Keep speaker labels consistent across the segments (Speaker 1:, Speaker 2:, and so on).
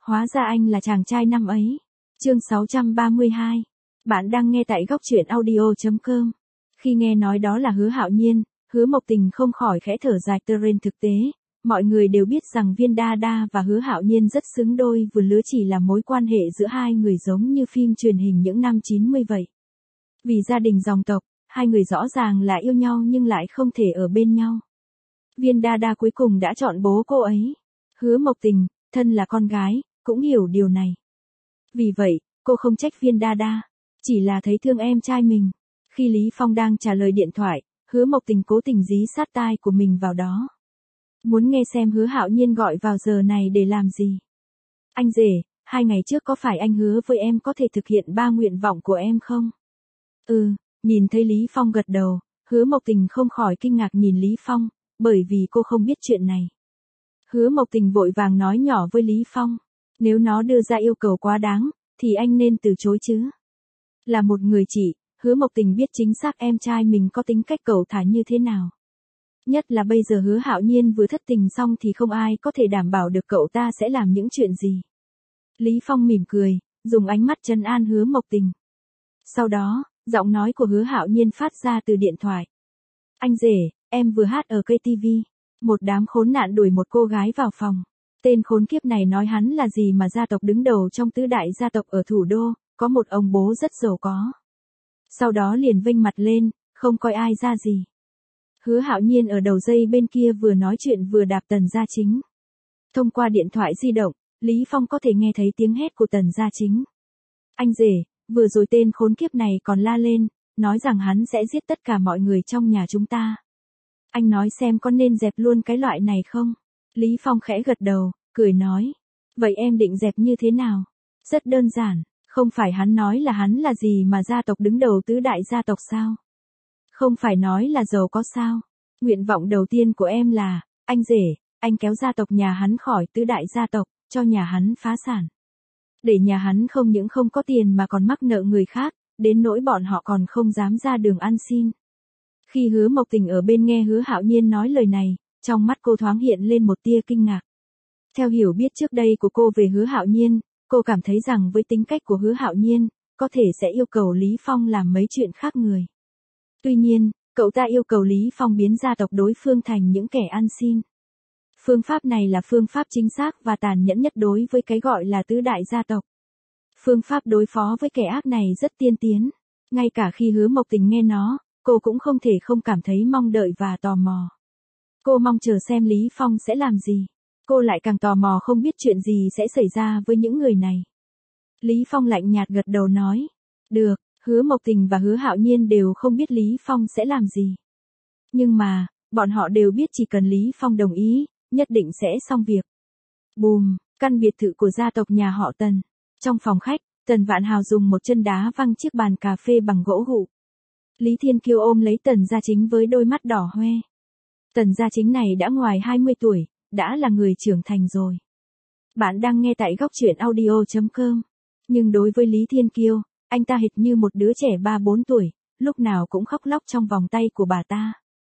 Speaker 1: Hóa ra anh là chàng trai năm ấy. Chương 632. Bạn đang nghe tại góc truyện audio.com. Khi nghe nói đó là Hứa Hạo Nhiên, Hứa Mộc Tình không khỏi khẽ thở dài. Trên thực tế, mọi người đều biết rằng Viên Đa Đa và Hứa Hạo Nhiên rất xứng đôi, vừa lứa chỉ là mối quan hệ giữa hai người giống như phim truyền hình những năm 90 vậy. Vì gia đình dòng tộc, hai người rõ ràng là yêu nhau nhưng lại không thể ở bên nhau. Viên Đa Đa cuối cùng đã chọn bố cô ấy. Hứa Mộc Tình, thân là con gái, cũng hiểu điều này. Vì vậy, cô không trách Viên Đa Đa, chỉ là thấy thương em trai mình. Khi Lý Phong đang trả lời điện thoại, Hứa Mộc Tình cố tình dí sát tai của mình vào đó. Muốn nghe xem Hứa Hạo Nhiên gọi vào giờ này để làm gì. Anh rể, 2 ngày trước có phải anh hứa với em có thể thực hiện 3 nguyện vọng của em không? Nhìn thấy Lý Phong gật đầu, Hứa Mộc Tình không khỏi kinh ngạc nhìn Lý Phong, bởi vì cô không biết chuyện này. Hứa Mộc Tình vội vàng nói nhỏ với Lý Phong, nếu nó đưa ra yêu cầu quá đáng, thì anh nên từ chối chứ. Là một người chị, Hứa Mộc Tình biết chính xác em trai mình có tính cách cẩu thả như thế nào. Nhất là bây giờ Hứa Hạo Nhiên vừa thất tình xong thì không ai có thể đảm bảo được cậu ta sẽ làm những chuyện gì. Lý Phong mỉm cười, dùng ánh mắt trấn an Hứa Mộc Tình. Sau đó, giọng nói của Hứa Hạo Nhiên phát ra từ điện thoại. Anh rể, em vừa hát ở cây TV. Một đám khốn nạn đuổi một cô gái vào phòng. Tên khốn kiếp này nói hắn là gì mà gia tộc đứng đầu trong tứ đại gia tộc ở thủ đô, có một ông bố rất giàu có. Sau đó liền vênh mặt lên, không coi ai ra gì. Hứa Hạo Nhiên ở đầu dây bên kia vừa nói chuyện vừa đạp Tần Gia Chính. Thông qua điện thoại di động, Lý Phong có thể nghe thấy tiếng hét của Tần Gia Chính. Anh rể, vừa rồi tên khốn kiếp này còn la lên, nói rằng hắn sẽ giết tất cả mọi người trong nhà chúng ta. Anh nói xem có nên dẹp luôn cái loại này không? Lý Phong khẽ gật đầu, cười nói. Vậy em định dẹp như thế nào? Rất đơn giản, không phải hắn nói là hắn là gì mà gia tộc đứng đầu tứ đại gia tộc sao? Không phải nói là giàu có sao? Nguyện vọng đầu tiên của em là, anh rể, anh kéo gia tộc nhà hắn khỏi tứ đại gia tộc, cho nhà hắn phá sản. Để nhà hắn không những không có tiền mà còn mắc nợ người khác, đến nỗi bọn họ còn không dám ra đường ăn xin. Khi Hứa Mộc Tình ở bên nghe Hứa Hạo Nhiên nói lời này, trong mắt cô thoáng hiện lên một tia kinh ngạc. Theo hiểu biết trước đây của cô về Hứa Hạo Nhiên, cô cảm thấy rằng với tính cách của Hứa Hạo Nhiên, có thể sẽ yêu cầu Lý Phong làm mấy chuyện khác người. Tuy nhiên, cậu ta yêu cầu Lý Phong biến gia tộc đối phương thành những kẻ ăn xin. Phương pháp này là phương pháp chính xác và tàn nhẫn nhất đối với cái gọi là tứ đại gia tộc. Phương pháp đối phó với kẻ ác này rất tiên tiến. Ngay cả khi Hứa Mộc Tình nghe nó, cô cũng không thể không cảm thấy mong đợi và tò mò. Cô mong chờ xem Lý Phong sẽ làm gì. Cô lại càng tò mò không biết chuyện gì sẽ xảy ra với những người này. Lý Phong lạnh nhạt gật đầu nói. Được, Hứa Mộc Tình và Hứa Hạo Nhiên đều không biết Lý Phong sẽ làm gì. Nhưng mà, bọn họ đều biết chỉ cần Lý Phong đồng ý, nhất định sẽ xong việc. Bùm, căn biệt thự của gia tộc nhà họ Tần. Trong phòng khách, Tần Vạn Hào dùng một chân đá văng chiếc bàn cà phê bằng gỗ gụ. Lý Thiên Kiêu ôm lấy Tần Gia Chính với đôi mắt đỏ hoe. Tần Gia Chính này đã ngoài 20 tuổi, đã là người trưởng thành rồi. Bạn đang nghe tại góc truyện audio.com. Nhưng đối với Lý Thiên Kiêu, anh ta hệt như một đứa trẻ 3-4 tuổi, lúc nào cũng khóc lóc trong vòng tay của bà ta.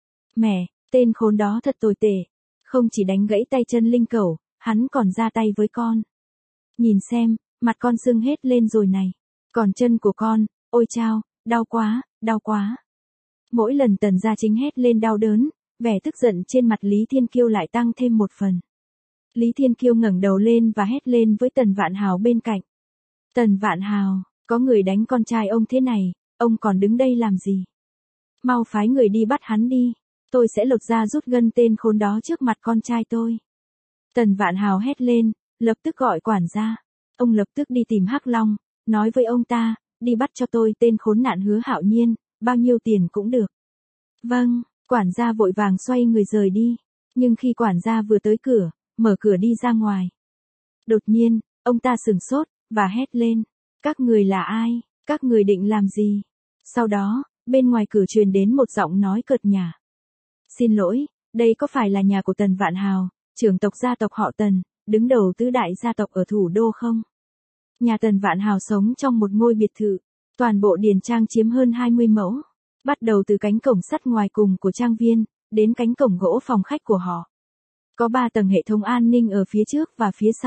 Speaker 1: Mẹ, tên khốn đó thật tồi tệ. Không chỉ đánh gãy tay chân Linh Cẩu, hắn còn ra tay với con. Nhìn xem, mặt con sưng hết lên rồi này. Còn chân của con, ôi chao, đau quá, đau quá. Mỗi lần Tần Gia Chính hét lên đau đớn, vẻ tức giận trên mặt Lý Thiên Kiêu lại tăng thêm một phần. Lý Thiên Kiêu ngẩng đầu lên và hét lên với Tần Vạn Hào bên cạnh. Tần Vạn Hào, có người đánh con trai ông thế này, ông còn đứng đây làm gì? Mau phái người đi bắt hắn đi, tôi sẽ lột da rút gân tên khốn đó trước mặt con trai tôi. Tần Vạn Hào hét lên, lập tức gọi quản gia. Ông lập tức đi tìm Hắc Long, nói với ông ta, đi bắt cho tôi tên khốn nạn Hứa Hạo Nhiên, bao nhiêu tiền cũng được. Vâng, quản gia vội vàng xoay người rời đi, nhưng khi quản gia vừa tới cửa, mở cửa đi ra ngoài. Đột nhiên, ông ta sửng sốt, và hét lên, các người là ai, các người định làm gì? Sau đó, bên ngoài cửa truyền đến một giọng nói cợt nhả. Xin lỗi, đây có phải là nhà của Tần Vạn Hào, trưởng tộc gia tộc họ Tần, đứng đầu tứ đại gia tộc ở thủ đô không? Nhà Tần Vạn Hào sống trong một ngôi biệt thự, toàn bộ điền trang chiếm hơn 20 mẫu, bắt đầu từ cánh cổng sắt ngoài cùng của trang viên, đến cánh cổng gỗ phòng khách của họ. Có 3 tầng hệ thống an ninh ở phía trước và phía sau,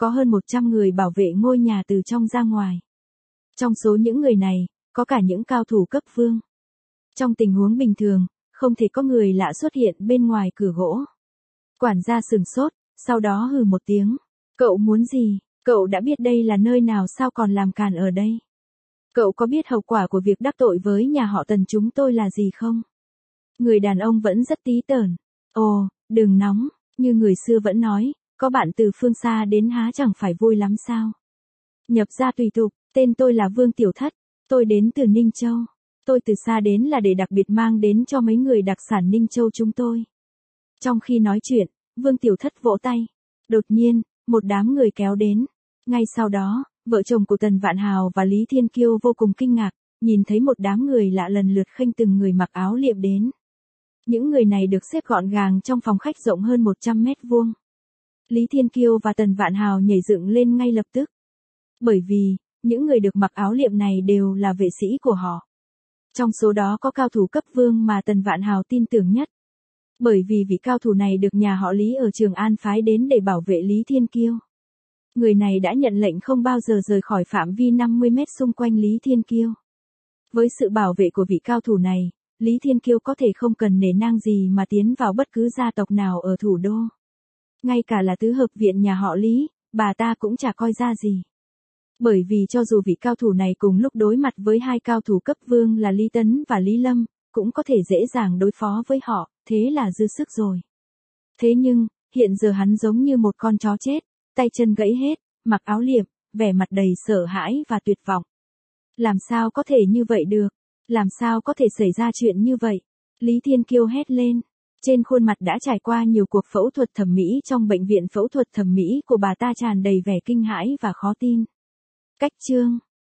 Speaker 1: có hơn 100 người bảo vệ ngôi nhà từ trong ra ngoài. Trong số những người này, có cả những cao thủ cấp vương. Trong tình huống bình thường, không thể có người lạ xuất hiện bên ngoài cửa gỗ. Quản gia sửng sốt, sau đó hừ một tiếng. Cậu muốn gì? Cậu đã biết đây là nơi nào sao còn làm càn ở đây? Cậu có biết hậu quả của việc đắc tội với nhà họ Tần chúng tôi là gì không? Người đàn ông vẫn rất tí tởn. Ồ, đừng nóng, như người xưa vẫn nói, có bạn từ phương xa đến há chẳng phải vui lắm sao? Nhập gia tùy tục, tên tôi là Vương Tiểu Thất, tôi đến từ Ninh Châu. Tôi từ xa đến là để đặc biệt mang đến cho mấy người đặc sản Ninh Châu chúng tôi. Trong khi nói chuyện, Vương Tiểu Thất vỗ tay. Đột nhiên, một đám người kéo đến. Ngay sau đó, vợ chồng của Tần Vạn Hào và Lý Thiên Kiêu vô cùng kinh ngạc, nhìn thấy một đám người lạ lần lượt khênh từng người mặc áo liệm đến. Những người này được xếp gọn gàng trong phòng khách rộng hơn 100 mét vuông. Lý Thiên Kiêu và Tần Vạn Hào nhảy dựng lên ngay lập tức. Bởi vì, những người được mặc áo liệm này đều là vệ sĩ của họ. Trong số đó có cao thủ cấp vương mà Tần Vạn Hào tin tưởng nhất. Bởi vì vị cao thủ này được nhà họ Lý ở Trường An phái đến để bảo vệ Lý Thiên Kiêu. Người này đã nhận lệnh không bao giờ rời khỏi phạm vi 50 mét xung quanh Lý Thiên Kiêu. Với sự bảo vệ của vị cao thủ này, Lý Thiên Kiêu có thể không cần nể nang gì mà tiến vào bất cứ gia tộc nào ở thủ đô. Ngay cả là tứ hợp viện nhà họ Lý, bà ta cũng chả coi ra gì. Bởi vì cho dù vị cao thủ này cùng lúc đối mặt với hai cao thủ cấp vương là Lý Tấn và Lý Lâm, cũng có thể dễ dàng đối phó với họ, thế là dư sức rồi. Thế nhưng, hiện giờ hắn giống như một con chó chết, tay chân gãy hết, mặc áo liệm, vẻ mặt đầy sợ hãi và tuyệt vọng. Làm sao có thể như vậy được? Làm sao có thể xảy ra chuyện như vậy? Lý Thiên Kiêu hét lên. Trên khuôn mặt đã trải qua nhiều cuộc phẫu thuật thẩm mỹ trong bệnh viện phẫu thuật thẩm mỹ của bà ta tràn đầy vẻ kinh hãi và khó tin. Cách chương